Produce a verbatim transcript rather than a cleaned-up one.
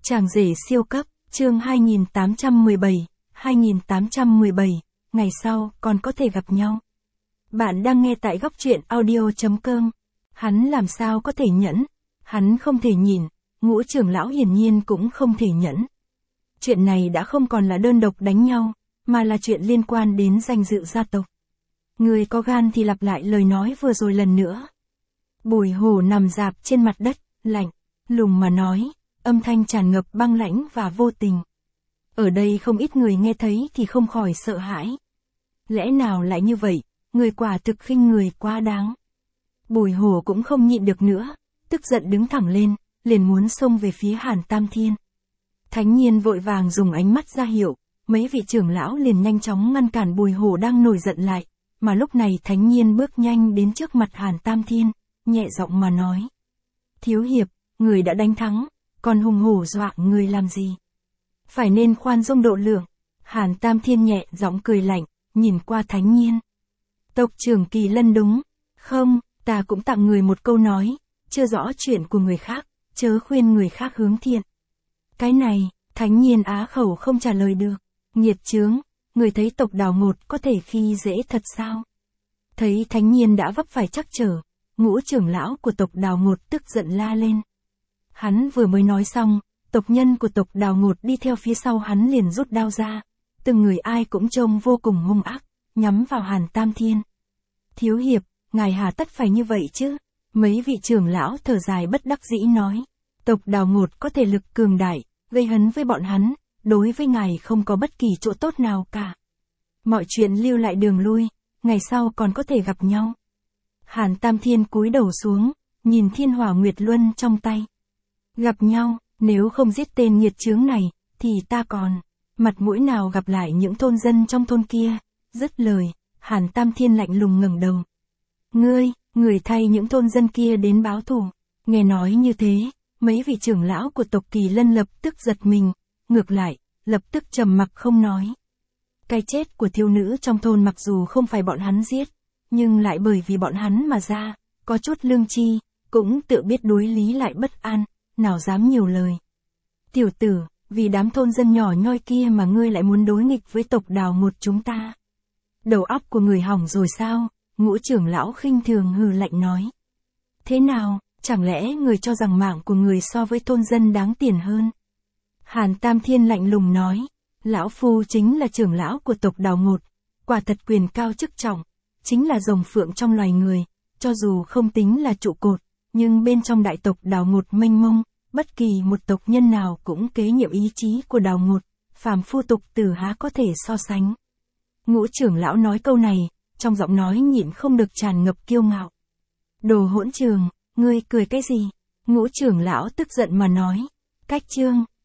Chàng rể siêu cấp, chương hai nghìn tám trăm mười bảy, hai nghìn tám trăm mười bảy, ngày sau, còn có thể gặp nhau. Bạn đang nghe tại góc truyện audio chấm com. Hắn làm sao có thể nhẫn? Hắn không thể nhìn, Ngũ trưởng lão hiển nhiên cũng không thể nhẫn. Chuyện này đã không còn là đơn độc đánh nhau, mà là chuyện liên quan đến danh dự gia tộc. Người có gan thì lặp lại lời nói vừa rồi lần nữa. Bùi Hổ nằm rạp trên mặt đất, lạnh, lùng mà nói, âm thanh tràn ngập băng lãnh và vô tình. Ở đây không ít người nghe thấy thì không khỏi sợ hãi. Lẽ nào lại như vậy, người quả thực khinh người quá đáng. Bùi Hổ cũng không nhịn được nữa, tức giận đứng thẳng lên, liền muốn xông về phía Hàn Tam Thiên. Thánh Nhiên vội vàng dùng ánh mắt ra hiệu, mấy vị trưởng lão liền nhanh chóng ngăn cản Bùi Hổ đang nổi giận lại, mà lúc này Thánh Nhiên bước nhanh đến trước mặt Hàn Tam Thiên, nhẹ giọng mà nói. Thiếu hiệp, người đã đánh thắng, còn hùng hổ dọa người làm gì? Phải nên khoan dung độ lượng. Hàn Tam Thiên nhẹ giọng cười lạnh, nhìn qua Thánh Nhiên. Tộc trưởng Kỳ Lân đúng, không, ta cũng tặng người một câu nói, chưa rõ chuyện của người khác, chớ khuyên người khác hướng thiện. Cái này, Thánh Nhiên á khẩu không trả lời được. Nghiệt chướng, người thấy tộc Đào Ngột có thể khi dễ thật sao? Thấy Thánh Nhiên đã vấp phải trắc trở, Ngũ trưởng lão của tộc Đào Ngột tức giận la lên. Hắn vừa mới nói xong, tộc nhân của tộc Đào Ngột đi theo phía sau hắn liền rút đao ra, từng người ai cũng trông vô cùng hung ác, nhắm vào Hàn Tam Thiên. Thiếu hiệp, ngài hà tất phải như vậy chứ? Mấy vị trưởng lão thở dài bất đắc dĩ nói. Tộc Đào Ngột có thể lực cường đại, gây hấn với bọn hắn, đối với ngài không có bất kỳ chỗ tốt nào cả. Mọi chuyện lưu lại đường lui, ngày sau còn có thể gặp nhau. Hàn Tam Thiên cúi đầu xuống, nhìn Thiên Hỏa Nguyệt Luân trong tay. Gặp nhau, nếu không giết tên nghiệt chướng này, thì ta còn mặt mũi nào gặp lại những thôn dân trong thôn kia. Dứt lời, Hàn Tam Thiên lạnh lùng ngẩng đầu. Ngươi, người thay những thôn dân kia đến báo thù. Nghe nói như thế, mấy vị trưởng lão của tộc Kỳ Lân lập tức giật mình, ngược lại, lập tức trầm mặc không nói. Cái chết của thiếu nữ trong thôn mặc dù không phải bọn hắn giết, nhưng lại bởi vì bọn hắn mà ra, có chút lương tri, cũng tự biết đối lý lại bất an, nào dám nhiều lời. Tiểu tử, vì đám thôn dân nhỏ nhoi kia mà ngươi lại muốn đối nghịch với tộc Đào Ngột chúng ta. Đầu óc của người hỏng rồi sao? Ngũ trưởng lão khinh thường hừ lạnh nói. Thế nào, chẳng lẽ người cho rằng mạng của người so với thôn dân đáng tiền hơn? Hàn Tam Thiên lạnh lùng nói. Lão phu chính là trưởng lão của tộc Đào Ngột, quả thật quyền cao chức trọng, chính là rồng phượng trong loài người, cho dù không tính là trụ cột, nhưng bên trong đại tộc Đào Ngột mênh mông, bất kỳ một tộc nhân nào cũng kế nhiệm ý chí của Đào Ngột, phàm phu tục tử há có thể so sánh. Ngũ trưởng lão nói câu này, trong giọng nói nhịn không được tràn ngập kiêu ngạo. Đồ hỗn trường, ngươi cười cái gì? Ngũ trưởng lão tức giận mà nói. Cách chương,